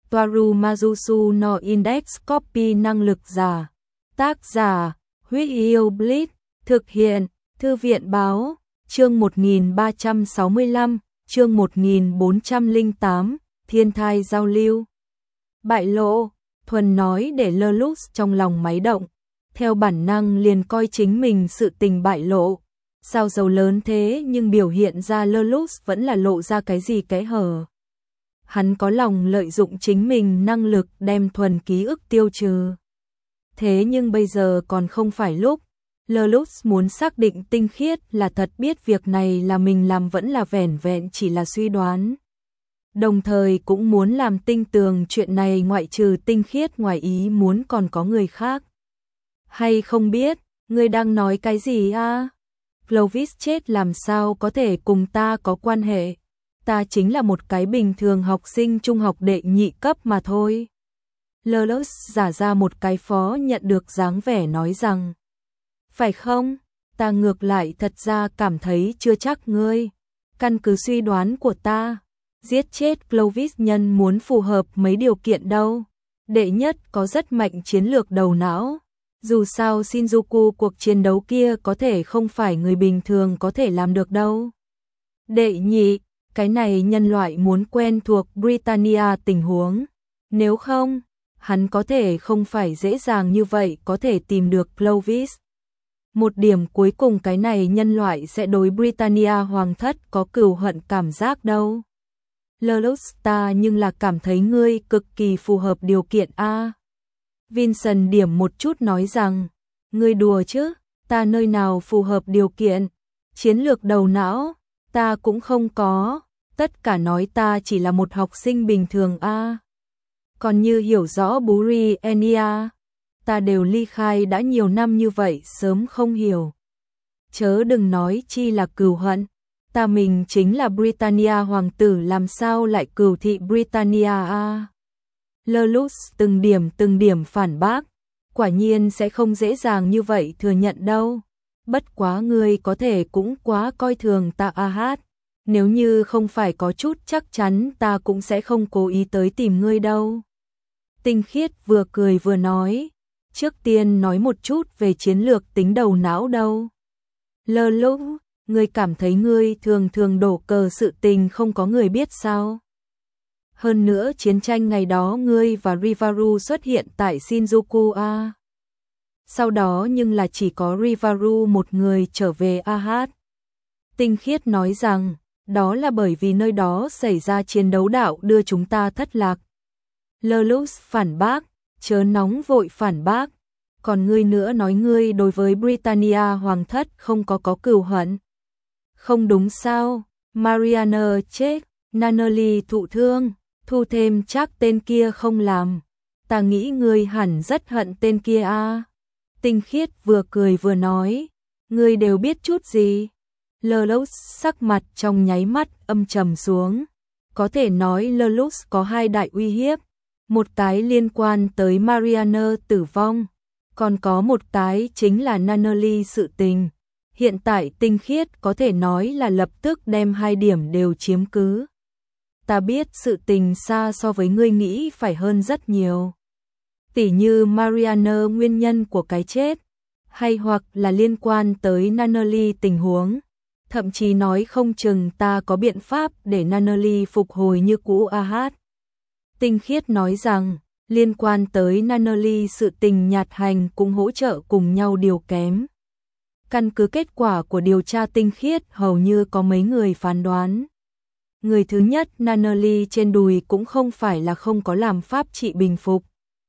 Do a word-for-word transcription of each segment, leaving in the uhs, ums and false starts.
Toaru Majusu no Index Copy năng lực giả. Tác giả, Huyết Yêu Bleach. Thực hiện, Thư viện báo. Chương một nghìn ba trăm sáu mươi lăm, chương một nghìn bốn trăm lẻ tám, thiên thai giao lưu. Bại lộ, thuần nói để Lelouch trong lòng máy động. Theo bản năng liền coi chính mình sự tình bại lộ. Sao giàu lớn thế nhưng biểu hiện ra Lelouch vẫn là lộ ra cái gì kẽ hở. Hắn có lòng lợi dụng chính mình năng lực đem thuần ký ức tiêu trừ. Thế nhưng bây giờ còn không phải lúc. Lelouch muốn xác định tinh khiết là thật biết việc này là mình làm vẫn là vẻn vẹn chỉ là suy đoán. Đồng thời cũng muốn làm tinh tường chuyện này ngoại trừ tinh khiết ngoài ý muốn còn có người khác. Hay không biết, ngươi đang nói cái gì a? Clovis chết làm sao có thể cùng ta có quan hệ? Ta chính là một cái bình thường học sinh trung học đệ nhị cấp mà thôi. Lelouch giả ra một cái phó nhận được dáng vẻ nói rằng. Phải không? Ta ngược lại thật ra cảm thấy chưa chắc ngươi. Căn cứ suy đoán của ta, giết chết Clovis nhân muốn phù hợp mấy điều kiện đâu. Đệ nhất có rất mạnh chiến lược đầu não. Dù sao Shinjuku cuộc chiến đấu kia có thể không phải người bình thường có thể làm được đâu. Đệ nhị, cái này nhân loại muốn quen thuộc Britannia tình huống. Nếu không, hắn có thể không phải dễ dàng như vậy có thể tìm được Clovis. Một điểm cuối cùng cái này nhân loại sẽ đối Britannia hoàng thất có cừu hận cảm giác đâu. Lelouch ta nhưng là cảm thấy ngươi cực kỳ phù hợp điều kiện a. Vincent điểm một chút nói rằng, ngươi đùa chứ, ta nơi nào phù hợp điều kiện, chiến lược đầu não, ta cũng không có, tất cả nói ta chỉ là một học sinh bình thường a. Còn như hiểu rõ Buri Enia, ta đều ly khai đã nhiều năm như vậy sớm không hiểu. Chớ đừng nói chi là cừu hận, ta mình chính là Britannia hoàng tử làm sao lại cừu thị Britannia a. Lelouch từng điểm từng điểm phản bác, quả nhiên sẽ không dễ dàng như vậy thừa nhận đâu. Bất quá ngươi có thể cũng quá coi thường ta a hát. Nếu như không phải có chút chắc chắn ta cũng sẽ không cố ý tới tìm ngươi đâu. Tinh khiết vừa cười vừa nói, trước tiên nói một chút về chiến lược tính đầu não đâu. Lelouch, ngươi cảm thấy ngươi thường thường đổ cờ sự tình không có người biết sao? Hơn nữa chiến tranh ngày đó ngươi và Rivaru xuất hiện tại Shinjuku a. Sau đó nhưng là chỉ có Rivaru một người trở về a hát. Tinh khiết nói rằng, đó là bởi vì nơi đó xảy ra chiến đấu đạo đưa chúng ta thất lạc. Lelouch phản bác, chớ nóng vội phản bác. Còn ngươi nữa nói ngươi đối với Britannia hoàng thất không có có cừu hận. Không đúng sao, Mariana chết, Nunnally thụ thương. Thu thêm chắc tên kia không làm. Ta nghĩ ngươi hẳn rất hận tên kia a. Tinh khiết vừa cười vừa nói. Ngươi đều biết chút gì? Lelouch sắc mặt trong nháy mắt âm trầm xuống. Có thể nói Lelouch có hai đại uy hiếp. Một cái liên quan tới Mariana tử vong. Còn có một cái chính là Nunnally sự tình. Hiện tại tinh khiết có thể nói là lập tức đem hai điểm đều chiếm cứ. Ta biết sự tình xa so với ngươi nghĩ phải hơn rất nhiều. Tỉ như Mariana nguyên nhân của cái chết, hay hoặc là liên quan tới Nunnally tình huống. Thậm chí nói không chừng ta có biện pháp để Nunnally phục hồi như cũ a hát. Tinh khiết nói rằng, liên quan tới Nunnally sự tình nhạt hành cũng hỗ trợ cùng nhau điều kém. Căn cứ kết quả của điều tra tinh khiết hầu như có mấy người phán đoán. Người thứ nhất Nunnally trên đùi cũng không phải là không có làm pháp trị bình phục.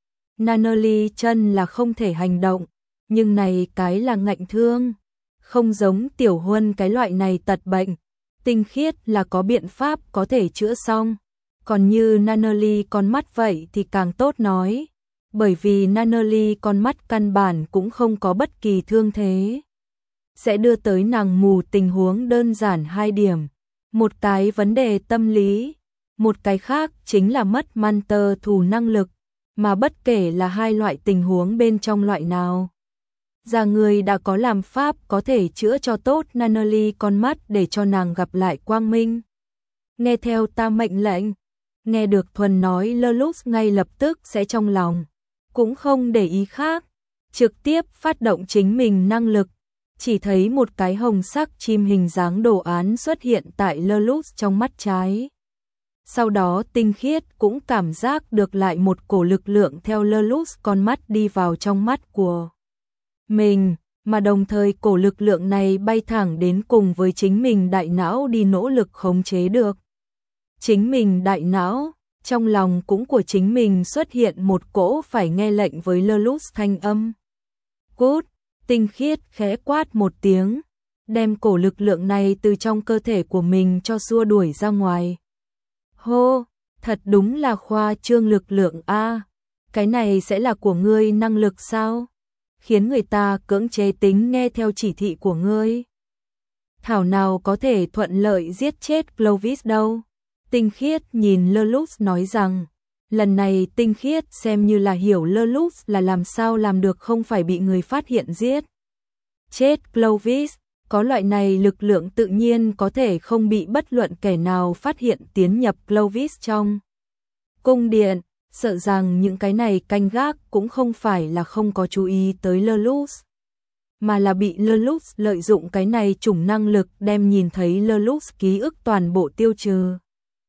Nunnally chân là không thể hành động, nhưng này cái là ngạnh thương. Không giống Tiểu Huân cái loại này tật bệnh. Tinh khiết là có biện pháp có thể chữa xong. Còn như Nunnally con mắt vậy thì càng tốt nói. Bởi vì Nunnally con mắt căn bản cũng không có bất kỳ thương thế. Sẽ đưa tới nàng mù tình huống đơn giản hai điểm. Một cái vấn đề tâm lý, một cái khác chính là mất Manter thù năng lực, mà bất kể là hai loại tình huống bên trong loại nào. Già người đã có làm pháp có thể chữa cho tốt Nunnally con mắt để cho nàng gặp lại quang minh. Nghe theo ta mệnh lệnh, nghe được Thuần nói Lelouch ngay lập tức sẽ trong lòng, cũng không để ý khác, trực tiếp phát động chính mình năng lực, chỉ thấy một cái hồng sắc chim hình dáng đồ án xuất hiện tại Lelouch trong mắt trái. Sau đó Tinh Khiết cũng cảm giác được lại một cổ lực lượng theo Lelouch con mắt đi vào trong mắt của mình, mà đồng thời cổ lực lượng này bay thẳng đến cùng với chính mình đại não đi nỗ lực khống chế được. Chính mình đại não, trong lòng cũng của chính mình xuất hiện một cỗ phải nghe lệnh với Lelouch thanh âm. Cút, Tinh Khiết khẽ quát một tiếng, đem cổ lực lượng này từ trong cơ thể của mình cho xua đuổi ra ngoài. Hô, thật đúng là khoa trương lực lượng a, cái này sẽ là của ngươi năng lực sao? Khiến người ta cưỡng chế tính nghe theo chỉ thị của ngươi. Thảo nào có thể thuận lợi giết chết Clovis đâu. Tinh Khiết nhìn Lelouch nói rằng, lần này Tinh Khiết xem như là hiểu Lelouch là làm sao làm được không phải bị người phát hiện giết chết Clovis, có loại này lực lượng tự nhiên có thể không bị bất luận kẻ nào phát hiện tiến nhập Clovis trong cung điện, sợ rằng những cái này canh gác cũng không phải là không có chú ý tới Lelouch, mà là bị Lelouch lợi dụng cái này chủng năng lực đem nhìn thấy Lelouch ký ức toàn bộ tiêu trừ.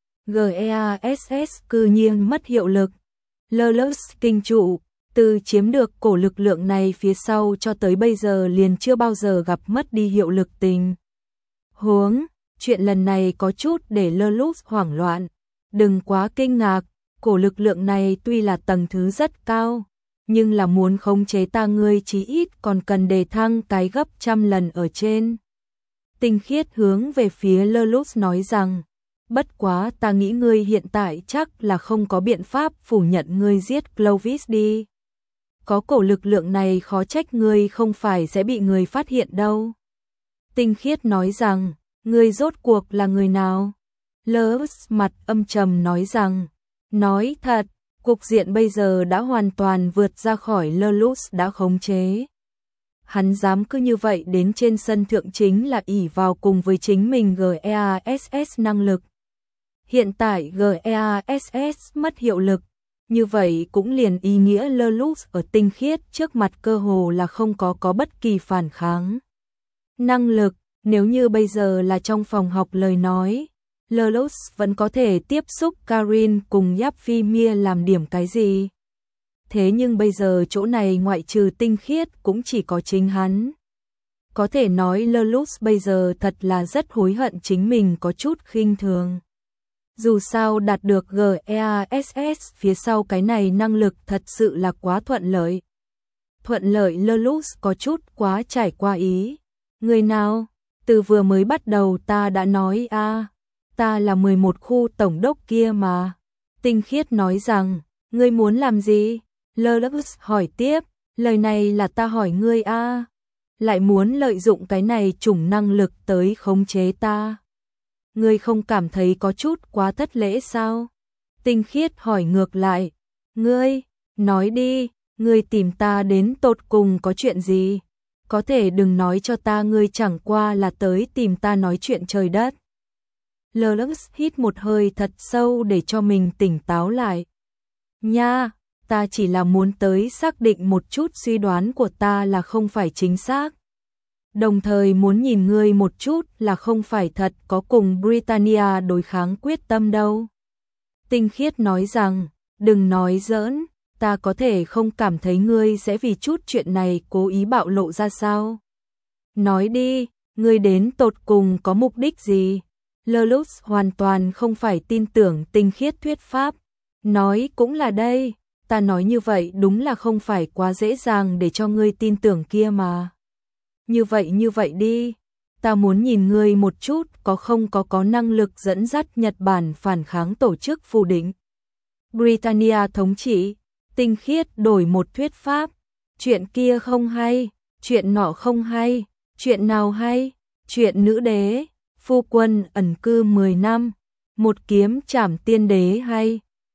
GEASS cư nhiên mất hiệu lực. Lelouch kinh trụ, từ chiếm được cổ lực lượng này phía sau cho tới bây giờ liền chưa bao giờ gặp mất đi hiệu lực tình huống. Chuyện lần này có chút để Lelouch hoảng loạn. Đừng quá kinh ngạc, cổ lực lượng này tuy là tầng thứ rất cao, nhưng là muốn khống chế ta ngươi chí ít còn cần đề thăng cái gấp trăm lần ở trên. Tinh Khiết hướng về phía Lelouch nói rằng, bất quá ta nghĩ ngươi hiện tại chắc là không có biện pháp phủ nhận ngươi giết Clovis đi. Có cổ lực lượng này khó trách ngươi không phải sẽ bị người phát hiện đâu. Tinh Khiết nói rằng, ngươi rốt cuộc là người nào? Lelouch mặt âm trầm nói rằng, nói thật, cục diện bây giờ đã hoàn toàn vượt ra khỏi Lelouch đã khống chế. Hắn dám cứ như vậy đến trên sân thượng chính là ỷ vào cùng với chính mình GEASS năng lực. Hiện tại GEASS mất hiệu lực, như vậy cũng liền ý nghĩa Lelouch ở Tinh Khiết trước mặt cơ hồ là không có có bất kỳ phản kháng năng lực. Nếu như bây giờ là trong phòng học lời nói, Lelouch vẫn có thể tiếp xúc Karin cùng Yapphimia làm điểm cái gì. Thế nhưng bây giờ chỗ này ngoại trừ Tinh Khiết cũng chỉ có chính hắn. Có thể nói Lelouch bây giờ thật là rất hối hận chính mình có chút khinh thường. Dù sao đạt được GEASS phía sau cái này năng lực thật sự là quá thuận lợi. Thuận lợi Lelouch có chút quá trải qua ý. Người nào? Từ vừa mới bắt đầu ta đã nói a, à, ta là mười một khu tổng đốc kia mà. Tinh Khiết nói rằng, ngươi muốn làm gì? Lelouch hỏi tiếp, lời này là ta hỏi ngươi a, à, lại muốn lợi dụng cái này chủng năng lực tới khống chế ta. Ngươi không cảm thấy có chút quá thất lễ sao? Tinh Khiết hỏi ngược lại, ngươi, nói đi, ngươi tìm ta đến tột cùng có chuyện gì? Có thể đừng nói cho ta ngươi chẳng qua là tới tìm ta nói chuyện trời đất. Lelouch hít một hơi thật sâu để cho mình tỉnh táo lại. Nha, ta chỉ là muốn tới xác định một chút suy đoán của ta là không phải chính xác. Đồng thời muốn nhìn ngươi một chút là không phải thật có cùng Britannia đối kháng quyết tâm đâu. Tinh Khiết nói rằng, đừng nói giỡn, ta có thể không cảm thấy ngươi sẽ vì chút chuyện này cố ý bạo lộ ra sao. Nói đi, ngươi đến tột cùng có mục đích gì? Lelouch hoàn toàn không phải tin tưởng Tinh Khiết thuyết pháp. Nói cũng là đây, ta nói như vậy đúng là không phải quá dễ dàng để cho ngươi tin tưởng kia mà. Như vậy như vậy đi, ta muốn nhìn ngươi một chút có không có có năng lực dẫn dắt Nhật Bản phản kháng tổ chức phù định Britannia thống trị. Tinh Khiết đổi một thuyết pháp, chuyện kia không hay, chuyện nọ không hay, chuyện nào hay, chuyện nữ đế, phu quân ẩn cư mười năm, một kiếm trảm tiên đế hay,